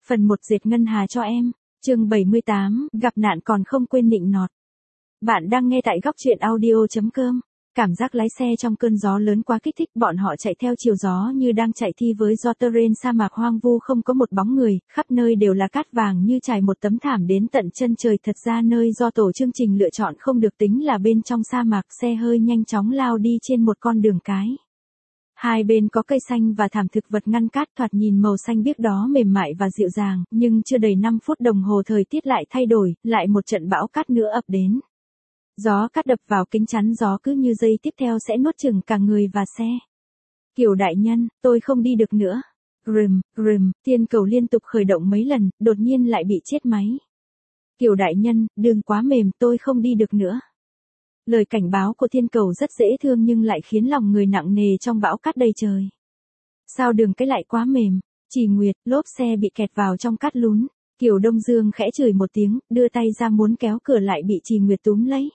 Phần 1 dệt ngân hà cho em. Chương 78, gặp nạn còn không quên nịnh nọt. Bạn đang nghe tại góc truyện audio.com. Cảm giác lái xe trong cơn gió lớn quá kích thích, bọn họ chạy theo chiều gió như đang chạy thi với gió terrain, sa mạc hoang vu không có một bóng người, khắp nơi đều là cát vàng như trải một tấm thảm đến tận chân trời. Thật ra nơi do tổ chương trình lựa chọn không được tính là bên trong sa mạc, xe hơi nhanh chóng lao đi trên một con đường cái. Hai bên có cây xanh và thảm thực vật ngăn cát, thoạt nhìn màu xanh biếc đó mềm mại và dịu dàng, nhưng chưa đầy 5 phút đồng hồ thời tiết lại thay đổi, lại một trận bão cát nữa ập đến. Gió cát đập vào kính chắn gió cứ như giây tiếp theo sẽ nuốt chửng cả người và xe. Kiều đại nhân, tôi không đi được nữa. Rừm, Thiên Cầu liên tục khởi động mấy lần, đột nhiên lại bị chết máy. Kiều đại nhân, đường quá mềm, tôi không đi được nữa. Lời cảnh báo của Thiên Cầu rất dễ thương nhưng lại khiến lòng người nặng nề trong bão cát đầy trời. Sao đường cái lại quá mềm? Chỉ Nguyệt, lốp xe bị kẹt vào trong cát lún. Kiều Đông Dương khẽ chửi một tiếng, đưa tay ra muốn kéo cửa lại bị Chỉ Nguyệt túm lấy.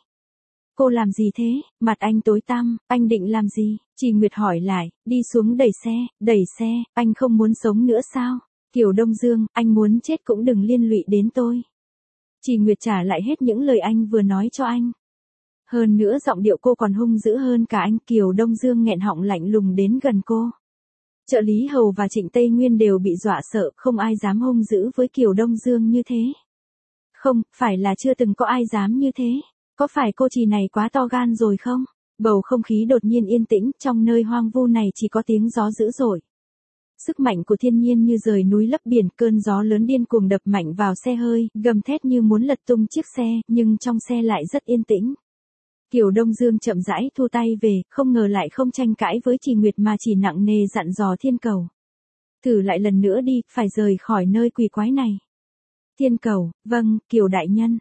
Cô làm gì thế? Mặt anh tối tăm, anh định làm gì? Chỉ Nguyệt hỏi lại, đi xuống đẩy xe, anh không muốn sống nữa sao? Kiều Đông Dương, anh muốn chết cũng đừng liên lụy đến tôi. Chỉ Nguyệt trả lại hết những lời anh vừa nói cho anh. Hơn nữa giọng điệu cô còn hung dữ hơn cả anh. Kiều Đông Dương nghẹn họng lạnh lùng đến gần cô. Trợ lý Hầu và Trịnh Tây Nguyên đều bị dọa sợ, không ai dám hung dữ với Kiều Đông Dương như thế. Không, phải là chưa từng có ai dám như thế. Có phải cô chị này quá to gan rồi không? Bầu không khí đột nhiên yên tĩnh, trong nơi hoang vu này chỉ có tiếng gió dữ dội. Sức mạnh của thiên nhiên như rời núi lấp biển, cơn gió lớn điên cuồng đập mạnh vào xe hơi, gầm thét như muốn lật tung chiếc xe, nhưng trong xe lại rất yên tĩnh. Kiều Đông Dương chậm rãi thu tay về, không ngờ lại không tranh cãi với Chỉ Nguyệt mà chỉ nặng nề dặn dò Thiên Cầu. Thử lại lần nữa đi, phải rời khỏi nơi quỷ quái này. Thiên Cầu, vâng, Kiều đại nhân.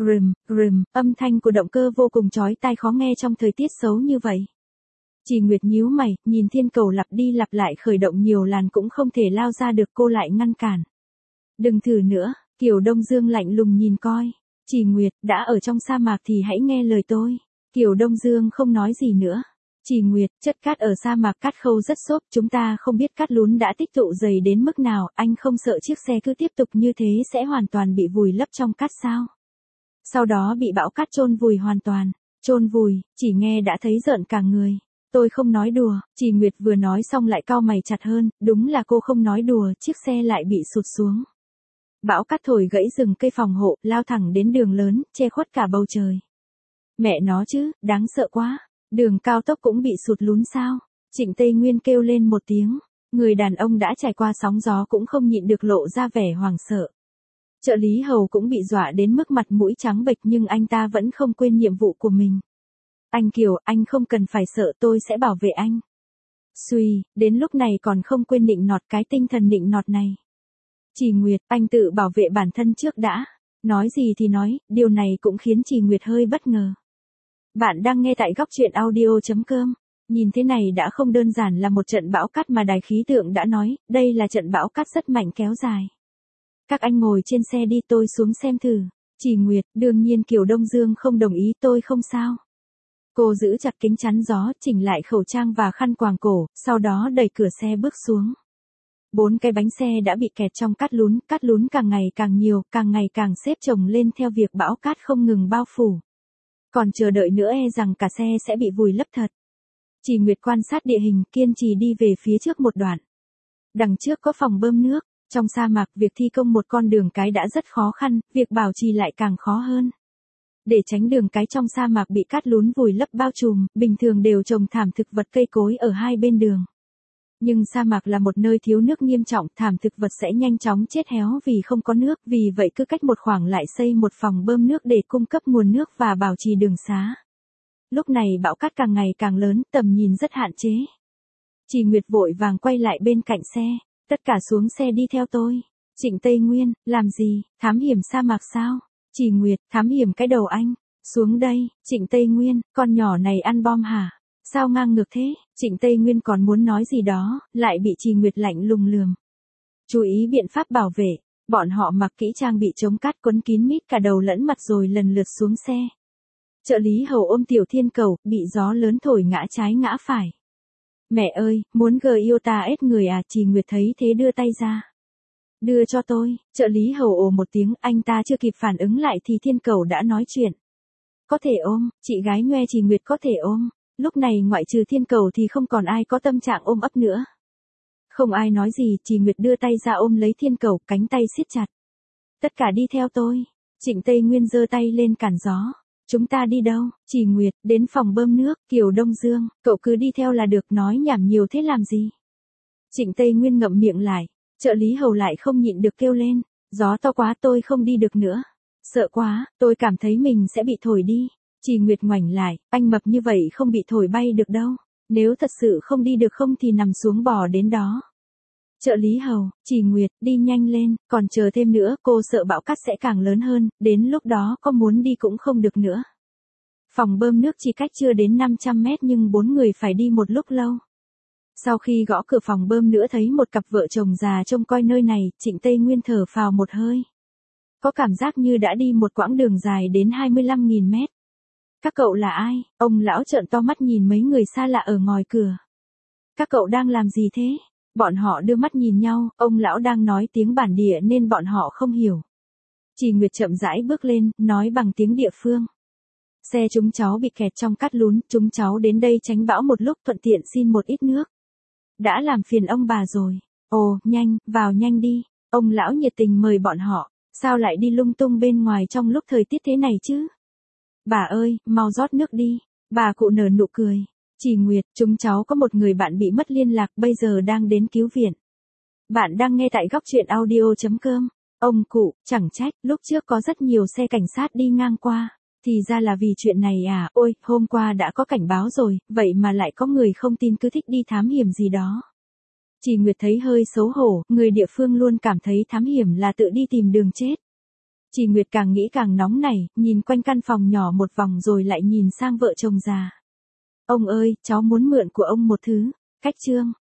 Rừm, âm thanh của động cơ vô cùng chói tai khó nghe trong thời tiết xấu như vậy. Chỉ Nguyệt nhíu mày, nhìn Thiên Cầu lặp đi lặp lại khởi động nhiều làn cũng không thể lao ra được, cô lại ngăn cản. Đừng thử nữa, Kiều Đông Dương lạnh lùng nhìn coi. Chỉ Nguyệt, đã ở trong sa mạc thì hãy nghe lời tôi. Kiều Đông Dương không nói gì nữa. Chỉ Nguyệt, chất cát ở sa mạc cát khâu rất xốp, chúng ta không biết cát lún đã tích tụ dày đến mức nào, anh không sợ chiếc xe cứ tiếp tục như thế sẽ hoàn toàn bị vùi lấp trong cát sao? Sau đó bị bão cát chôn vùi hoàn toàn. Chôn vùi, chỉ nghe đã thấy rợn cả người. Tôi không nói đùa. Chỉ Nguyệt vừa nói xong lại cau mày chặt hơn, đúng là cô không nói đùa, chiếc xe lại bị sụt xuống. Bão cát thổi gãy rừng cây phòng hộ, lao thẳng đến đường lớn, che khuất cả bầu trời. Mẹ nó chứ, đáng sợ quá. Đường cao tốc cũng bị sụt lún sao? Trịnh Tây Nguyên kêu lên một tiếng. Người đàn ông đã trải qua sóng gió cũng không nhịn được lộ ra vẻ hoảng sợ. Trợ lý Hầu cũng bị dọa đến mức mặt mũi trắng bệch nhưng anh ta vẫn không quên nhiệm vụ của mình. Anh Kiều, anh không cần phải sợ, tôi sẽ bảo vệ anh. Suy, đến lúc này còn không quên nịnh nọt, cái tinh thần nịnh nọt này. Chỉ Nguyệt, anh tự bảo vệ bản thân trước đã. Nói gì thì nói, điều này cũng khiến Chỉ Nguyệt hơi bất ngờ. Bạn đang nghe tại góc truyện audio.com. Nhìn thế này đã không đơn giản là một trận bão cát mà đài khí tượng đã nói, đây là trận bão cát rất mạnh kéo dài. Các anh ngồi trên xe đi, tôi xuống xem thử. Chỉ Nguyệt, đương nhiên Kiều Đông Dương không đồng ý, tôi không sao. Cô giữ chặt kính chắn gió, chỉnh lại khẩu trang và khăn quàng cổ, sau đó đẩy cửa xe bước xuống. 4 cái bánh xe đã bị kẹt trong cát lún càng ngày càng nhiều, càng ngày càng xếp chồng lên theo việc bão cát không ngừng bao phủ. Còn chờ đợi nữa e rằng cả xe sẽ bị vùi lấp thật. Chỉ Nguyệt quan sát địa hình, kiên trì đi về phía trước một đoạn. Đằng trước có phòng bơm nước. Trong sa mạc, việc thi công một con đường cái đã rất khó khăn, việc bảo trì lại càng khó hơn. Để tránh đường cái trong sa mạc bị cát lún vùi lấp bao trùm, bình thường đều trồng thảm thực vật cây cối ở hai bên đường. Nhưng sa mạc là một nơi thiếu nước nghiêm trọng, thảm thực vật sẽ nhanh chóng chết héo vì không có nước, vì vậy cứ cách một khoảng lại xây một phòng bơm nước để cung cấp nguồn nước và bảo trì đường xá. Lúc này bão cát càng ngày càng lớn, tầm nhìn rất hạn chế. Chỉ Nguyệt vội vàng quay lại bên cạnh xe. Tất cả xuống xe đi theo tôi. Trịnh Tây Nguyên, làm gì, thám hiểm sa mạc sao? Chỉ Nguyệt, thám hiểm cái đầu anh. Xuống đây, Trịnh Tây Nguyên, con nhỏ này ăn bom hả? Sao ngang ngược thế? Trịnh Tây Nguyên còn muốn nói gì đó, lại bị Chỉ Nguyệt lạnh lùng lườm. Chú ý biện pháp bảo vệ, bọn họ mặc kỹ trang bị chống cát quấn kín mít cả đầu lẫn mặt rồi lần lượt xuống xe. Trợ lý Hầu ôm Tiểu Thiên Cầu, bị gió lớn thổi ngã trái ngã phải. Mẹ ơi, muốn gờ yêu ta ết người à? Chỉ Nguyệt thấy thế đưa tay ra. Đưa cho tôi, trợ lý hầu ồ một tiếng, anh ta chưa kịp phản ứng lại thì thiên cầu đã nói chuyện. Có thể ôm, chị gái Ngoe Trì Nguyệt có thể ôm. Lúc này ngoại trừ thiên cầu thì không còn ai có tâm trạng ôm ấp nữa. Không ai nói gì, Trì Nguyệt đưa tay ra ôm lấy thiên cầu, cánh tay siết chặt. Tất cả đi theo tôi. Trịnh Tây Nguyên giơ tay lên cản gió. Chúng ta đi đâu? Trì Nguyệt, đến phòng bơm nước, Kiều Đông Dương, cậu cứ đi theo là được, nói nhảm nhiều thế làm gì? Trịnh Tây Nguyên ngậm miệng lại, trợ lý hầu lại không nhịn được kêu lên, gió to quá tôi không đi được nữa. Sợ quá, tôi cảm thấy mình sẽ bị thổi đi. Trì Nguyệt ngoảnh lại, anh mập như vậy không bị thổi bay được đâu. Nếu thật sự không đi được không thì nằm xuống bò đến đó. Trợ lý hầu, Trì Nguyệt, đi nhanh lên, còn chờ thêm nữa, cô sợ bão cát sẽ càng lớn hơn, đến lúc đó có muốn đi cũng không được nữa. Phòng bơm nước chỉ cách chưa đến 500 mét nhưng 4 người phải đi một lúc lâu. Sau khi gõ cửa phòng bơm nữa thấy một cặp vợ chồng già trông coi nơi này, Trịnh Tây Nguyên thở phào một hơi. Có cảm giác như đã đi một quãng đường dài đến 25.000 mét. Các cậu là ai? Ông lão trợn to mắt nhìn mấy người xa lạ ở ngoài cửa. Các cậu đang làm gì thế? Bọn họ đưa mắt nhìn nhau, ông lão đang nói tiếng bản địa nên bọn họ không hiểu. Trì Nguyệt chậm rãi bước lên, nói bằng tiếng địa phương. Xe chúng cháu bị kẹt trong cát lún, chúng cháu đến đây tránh bão một lúc, thuận tiện xin một ít nước. Đã làm phiền ông bà rồi. Ồ, nhanh, vào nhanh đi. Ông lão nhiệt tình mời bọn họ. Sao lại đi lung tung bên ngoài trong lúc thời tiết thế này chứ? Bà ơi, mau rót nước đi. Bà cụ nở nụ cười. Trì Nguyệt, chúng cháu có một người bạn bị mất liên lạc, bây giờ đang đến cứu viện. Bạn đang nghe tại goctruyện.audio.com. Ông cụ, chẳng trách, lúc trước có rất nhiều xe cảnh sát đi ngang qua. Thì ra là vì chuyện này à, ôi, hôm qua đã có cảnh báo rồi, vậy mà lại có người không tin cứ thích đi thám hiểm gì đó. Trì Nguyệt thấy hơi xấu hổ, người địa phương luôn cảm thấy thám hiểm là tự đi tìm đường chết. Trì Nguyệt càng nghĩ càng nóng nảy, nhìn quanh căn phòng nhỏ một vòng rồi lại nhìn sang vợ chồng già. Ông ơi, cháu muốn mượn của ông một thứ. Cách trương.